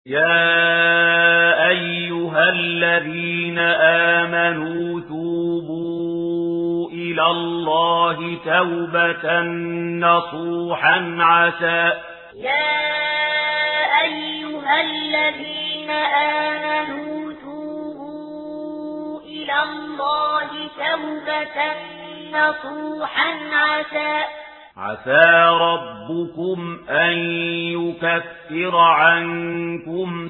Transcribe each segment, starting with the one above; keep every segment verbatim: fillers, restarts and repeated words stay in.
يا أيها الذين آمنوا توبوا إلى الله توبة نصوحا عسى يا أيها الذين آمنوا توبوا إلى الله توبة نصوحا عسى عسى ربكم أن يكفر عنكم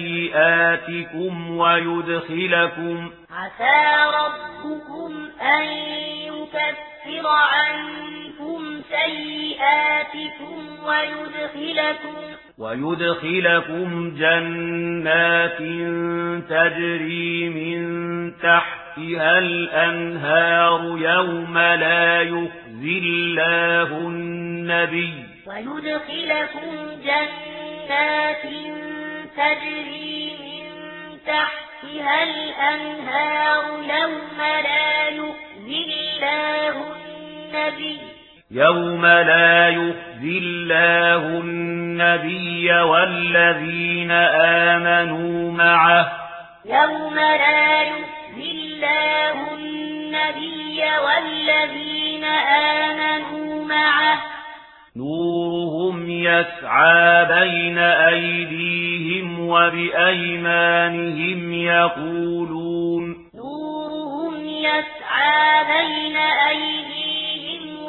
سيئاتكم ويدخلكم عسى ربكم أن يكفر عنكم سيئاتكم ويدخلكم ويدخلكم جنات تجري من تحتها الأنهار يوم لا يخزي الله النبي ويدخلكم جنات تجري من تحتها الأنهار يوم لا يخزي الله النبي يوم لا يخزي الله النبي والذين آمنوا معه يوم لا يخزي الله النبي والذين آمنوا معه نورهم يسعى بين أيديهم وبأيمانهم يقولون نورهم يسعى بين أيديهم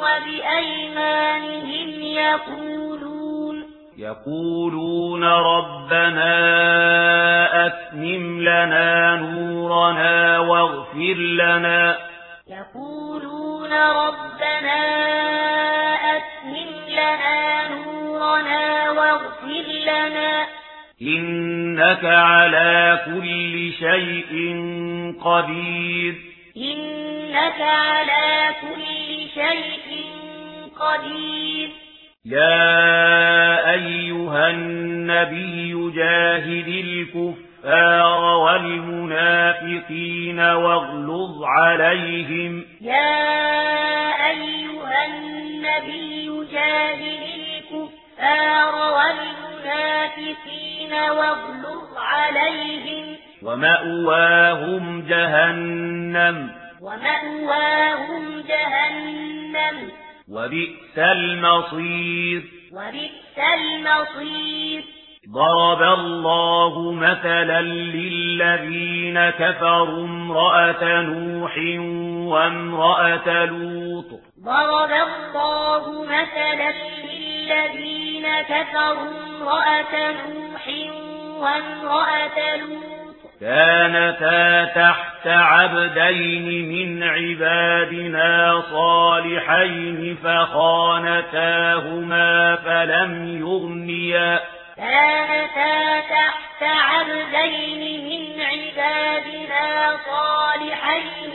وبأيمانهم يقولون يقولون ربنا أتمم لنا نورنا واغفر لنا يقولون ربنا أتمم لنا نورنا واغفر لنا إنك على كل شيء قدير إنك على كل شيء قدير يا أيها النبي جاهد الكفار والمنافقين واغلظ عليهم يا أيها النبي جاهد الكفار والمنافقين واغلظ عليهم ومأواهم جهنم ومأواهم جهنم وبئس المصير وبئس المصير ضرب الله مثلا للذين كفروا امرأة نوح وامرأة لوط ضرب الله مثلا للذين كفروا امرأة نوح وامرأة لوط كانتا تحت عبدين من عبادنا صالحين فخانتاهما فلم يغنيا كانتا تحت عبدين من عبادنا صالحين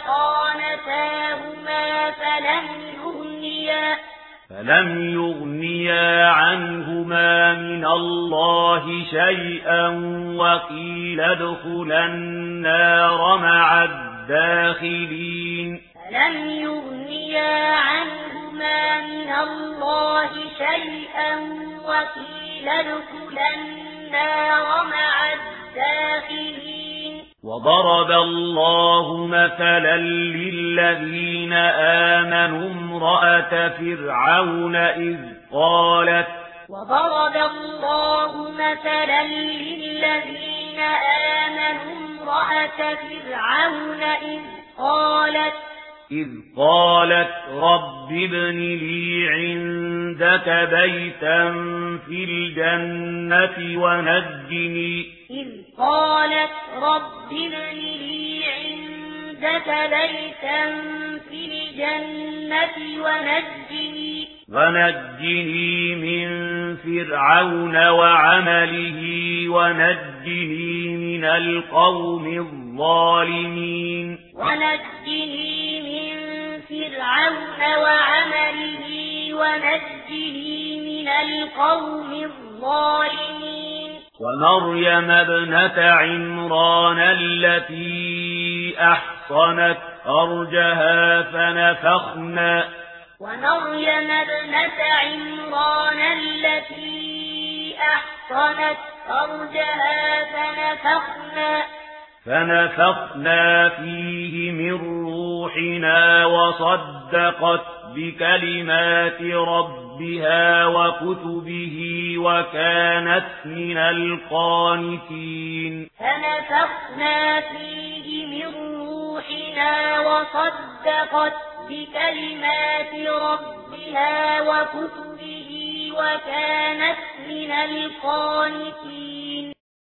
فخانتاهما فلم يغنيا فلم يغنيا عنهما من الله شيئا وقيل ادخلا النار مع الداخلين فلم يغنيا عنهما من الله شيئا وقيل ادخلا النار مع الداخلين وضرب الله مثلا للذين آمنوا امرأة فرعون إذ قالت وضرب الله مثلا للذين آمنوا امرأة فرعون إذ قالت إذ قالت رب ابن لي عندك بيتا في الجنة ونجني إذ قالت رب ابن لي عندك بيتا في الجنة ونجني ونجني من فرعون وعمله ونجني من القوم الظالمين ونجني من فرعون وعمله ونجني من القوم الظالمين ومريم ابنة عمران التي أحصنت فرجها فنفخنا ومريم ابنة عمران التي أحصنت فرجها فنفخنا فنفخنا فيه من روحنا وصدقت بكلمات ربها وكتبه وكانت من القانتين فنفخنا فيه من روحنا وصدقت بكلمات ربها وكتبه وكانت من القانتين